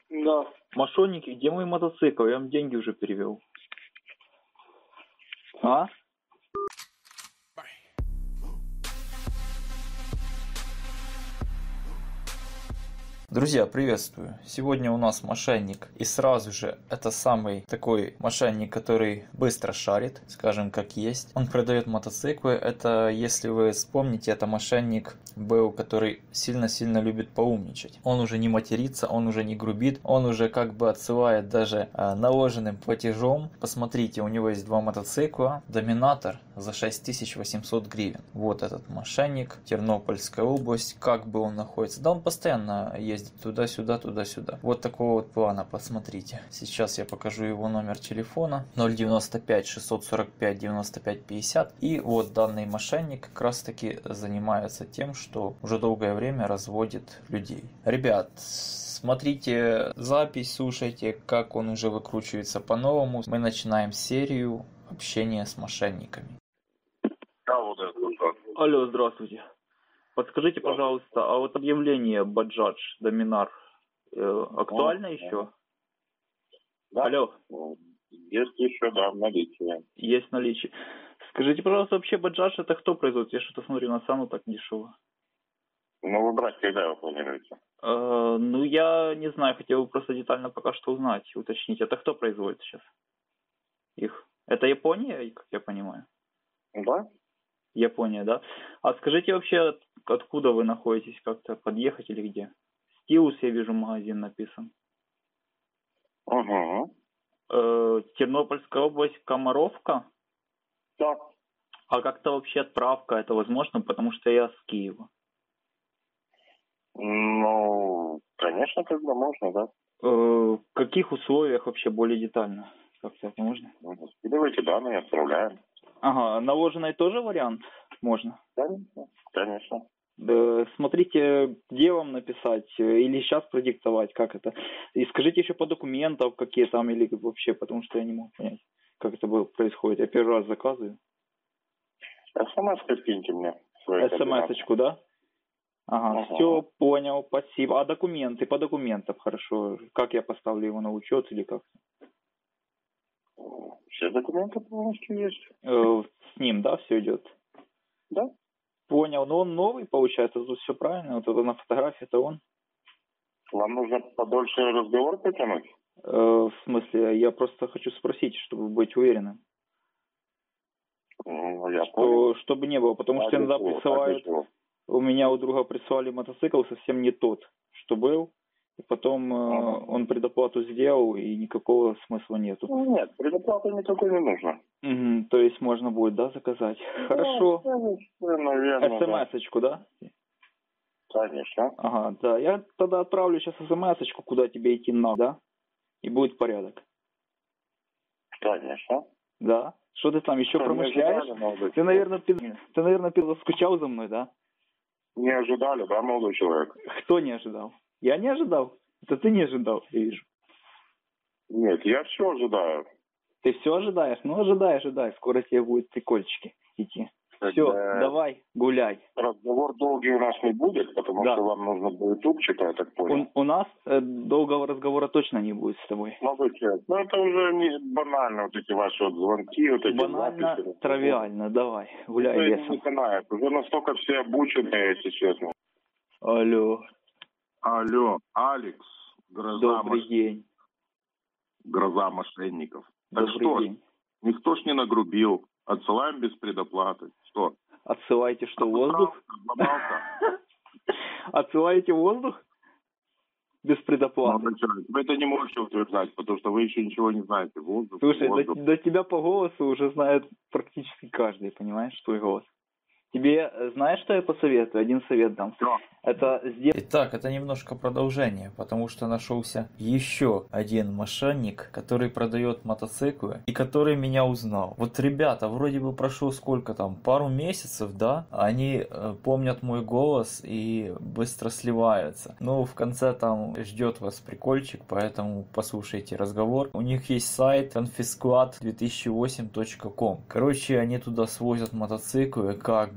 Да. Мошенники, где мой мотоцикл? Я вам деньги уже перевел. А? Друзья, приветствую! Сегодня у нас мошенник, и сразу же это самый такой мошенник, который быстро шарит, скажем как есть. Он продает мотоциклы, это, если вы вспомните, это мошенник был, который сильно-сильно любит поумничать. Он уже не матерится, он уже не грубит, он уже как бы отсылает даже наложенным платежом. Посмотрите, у него есть два мотоцикла, Доминатор за 6800 гривен. Вот этот мошенник, Тернопольская область, как бы он находится. Да он постоянно ездит туда-сюда, туда-сюда. Вот такого вот плана, посмотрите. Сейчас я покажу его номер телефона 095 645 95 50. И вот данный мошенник как раз таки занимается тем, что уже долгое время разводит людей. Ребят, смотрите запись, слушайте, как он уже выкручивается по-новому. Мы начинаем серию общения с мошенниками. Да, вот это. Алло, здравствуйте. Подскажите, пожалуйста, а вот объявление Bajaj Dominar актуально еще? Да. Алло. Есть еще, да, в наличии. Есть наличие. Скажите, пожалуйста, вообще Bajaj это кто производит? Я что-то смотрю на цену так дешево. Ну, выбрать когда вы планируете? Ну, я не знаю, хотел бы просто детально пока что узнать, уточнить. Это кто производит сейчас их? Это Япония, как я понимаю? Да. Япония, да? А скажите вообще, откуда вы находитесь? Как-то подъехать или где? Стилус, я вижу, магазин написан. Угу. Тернопольская область, Комаровка? Да. А как-то вообще отправка, это возможно? Потому что я с Киева. Ну, конечно, когда можно, да. В каких условиях вообще более детально? Как-то это можно? Скидывайте данные, отправляем. Ага, наложенный тоже вариант можно? Конечно. Конечно. Смотрите, где вам написать или сейчас продиктовать, как это. И скажите еще по документам, какие там или вообще, потому что я не могу понять, как это происходит. Я первый раз заказываю. СМС скиньте мне. СМС-очку, да? Ага, все, понял, спасибо. А документы, по документам, хорошо. Как я поставлю его на учет или как? Все документы полностью есть. С ним, да, все идет? Да. Понял, но он новый, получается, тут все правильно. Вот это на фотографии, это он. Вам нужно подольше разговор потянуть? В смысле, я просто хочу спросить, чтобы быть уверенным. Я понял. Чтобы не было, потому что иногда присылают... У меня у друга прислали мотоцикл совсем не тот, что был. И потом он предоплату сделал, и никакого смысла нету. Нет, предоплаты никакой не нужно. Угу, то есть можно будет, да, заказать? Хорошо. Наверное, СМС-очку, да? Конечно. Ага, да. Я тогда отправлю сейчас СМС-очку, куда тебе идти надо, да? И будет порядок. Конечно. Да? Что ты там еще промышляешь? Ты, наверное, скучал за мной, да? Не ожидали, да, молодой человек? Кто не ожидал? Я не ожидал. Это ты не ожидал, я вижу. Нет, я все ожидаю. Ты все ожидаешь? Ну, ожидай. Скоро тебе будут прикольчики идти. Все, давай, гуляй. Разговор долгий у нас не будет, потому что вам нужно будет ютубчик, я так понял. У нас долгого разговора точно не будет с тобой. Молодой человек, ну это уже не банально, вот эти ваши вот звонки, вот эти банально, записи. Тривиально, давай, гуляй лесом. Не канает, уже настолько все обучены, если честно. Алло, Алекс, Добрый день. Гроза мошенников. Так что ж, никто ж не нагрубил. Отсылаем без предоплаты. Что? Отсылаете что, воздух? Отсылаете воздух? Без предоплаты? Вы это не можете утверждать, потому что вы еще ничего не знаете. Воздух. Слушай, до тебя по голосу уже знает практически каждый, понимаешь, твой голос. Тебе, знаешь, что я посоветую? Один совет дам. Что? Это Итак, это немножко продолжение, потому что нашелся еще один мошенник, который продает мотоциклы и который меня узнал. Вот ребята, вроде бы прошло сколько там, пару месяцев, да? Они помнят мой голос и быстро сливаются. Ну, в конце там ждет вас прикольчик, поэтому послушайте разговор. У них есть сайт confisclad2008.com. Короче, они туда свозят мотоциклы, как бы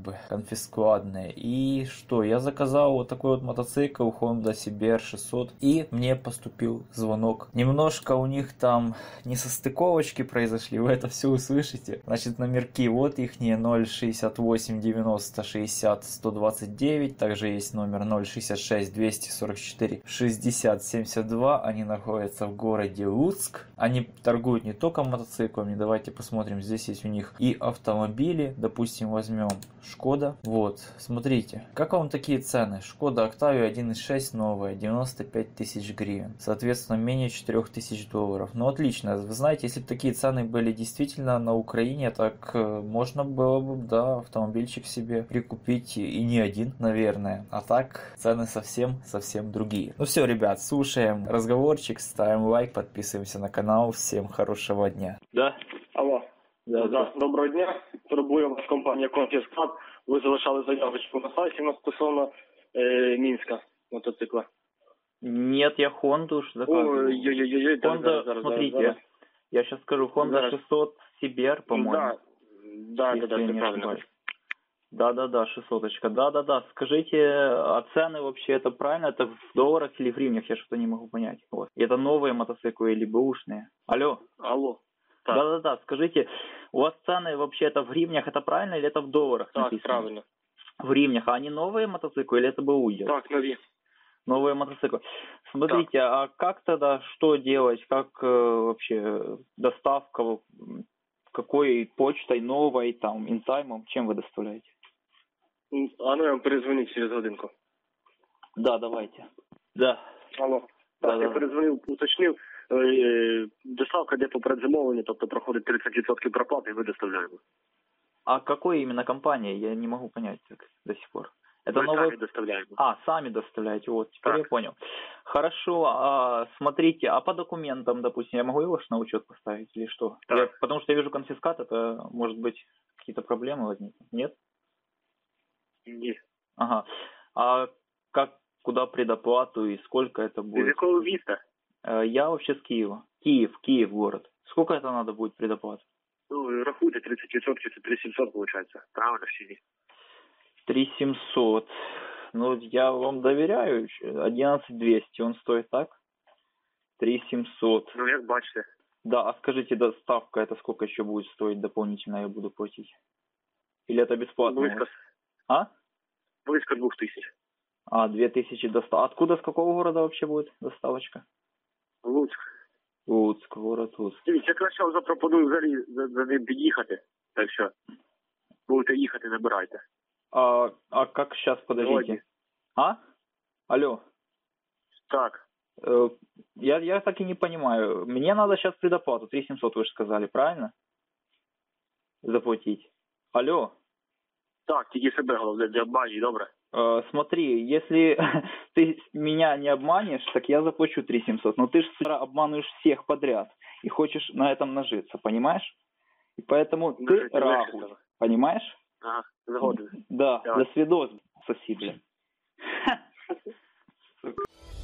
бы конфискуадные. И что, я заказал вот такой вот мотоцикл Honda CBR 600, и мне поступил звонок. Немножко у них там несостыковочки произошли, вы это все услышите. Значит, номерки вот ихние: 068 90 60 129, также есть номер 066 244 60 72. Они находятся в городе Луцк. Они торгуют не только мотоциклами, давайте посмотрим, здесь есть у них и автомобили. Допустим, возьмем Шкода. Вот, смотрите, как вам такие цены? Шкода Октавия 1.6 новая, 95 тысяч гривен, соответственно, менее 4 тысяч долларов. Ну, отлично. Вы знаете, если бы такие цены были действительно на Украине, так можно было бы, да, автомобильчик себе прикупить, и не один, наверное. А так, цены совсем другие. Ну все, ребят, слушаем разговорчик, ставим лайк, подписываемся на канал. Всем хорошего дня. Да. Алло. Да. Доброго дня. Турбує вас компанія «Конфіскат». Ви залишали заявочку на сайті на стосовно Мінська мотоцикла. Нет, я Хонду заказывал. Ой-ой-ой. Honda, смотрите, я сейчас скажу, Honda 600 CBR, по-моему. Да, если ты не правильно. ошибаюсь. Да, 600-очка. Да. Скажите, а цены вообще это правильно? Это в долларах или в гривнях? Я что-то не могу понять. Вот. Это новые мотоциклы или бэушные? Алло. Так. Да. Скажите, у вас цены вообще это в гривнях, это правильно или это в долларах Так, написано? правильно. В гривнях. А они новые мотоциклы или это БУ? Так, нові. Новые мотоциклы. Смотрите, а как тогда, что делать? Как вообще доставка? Какой почтой новой, там, инзаймом? Чем вы доставляете? А ну я вам перезвоню через годинку. Да, давайте. Да. Алло. Да. Так, я перезвонив, уточнив. Доставка йде по предзамовленню, тобто проходить 30% проплати і ви доставляємо. А какой именно компания? Я не могу понять так до сих пор. Это Ми новый... самі доставляємо. А, сами доставляете, вот, теперь Так. я понял. Хорошо, смотрите, а по документам, допустим, я могу его на учет поставить или что? Так. Потому что я вижу конфискат, это, может быть, какие-то проблемы возникнут, нет? Ні. Ага. А как, куда предоплату и сколько это З будет? якого міста? Я вообще с Киева. Киев город. Сколько это надо будет предоплата? Ну, рахуйте 30%, це 3700 виходить. Правильно, всі. 3700. Ну, я вам доверяю. 11200 он стоит так? 3700. Ну, як бачите. Да, а скажите, доставка это сколько еще будет стоить дополнительно, я буду платить? Или это бесплатно? Близько 2000. А, 2000 доставка. Откуда, с какого города вообще будет доставочка? Луцьк. Луцк, город Луцк. Дивіться, я краще вам запропоную взагалі за ним під'їхати. Так що, будете їхати, набирайте. А как сейчас, подождите? Сегодня. А? Алло. Так. Я так и не понимаю. Мне надо сейчас предоплату. 3700 вы же сказали, правильно? Заплатить. Алло. Так, тільки себе головне, для обманюй, добре? Смотри, если ты меня не обманешь, так я заплачу 3700. Но ты же обманываешь всех подряд и хочешь на этом нажиться, понимаешь? И поэтому ты рахуй, понимаешь? Ага, згоден. Да, Давай. до свидос, соси, блин.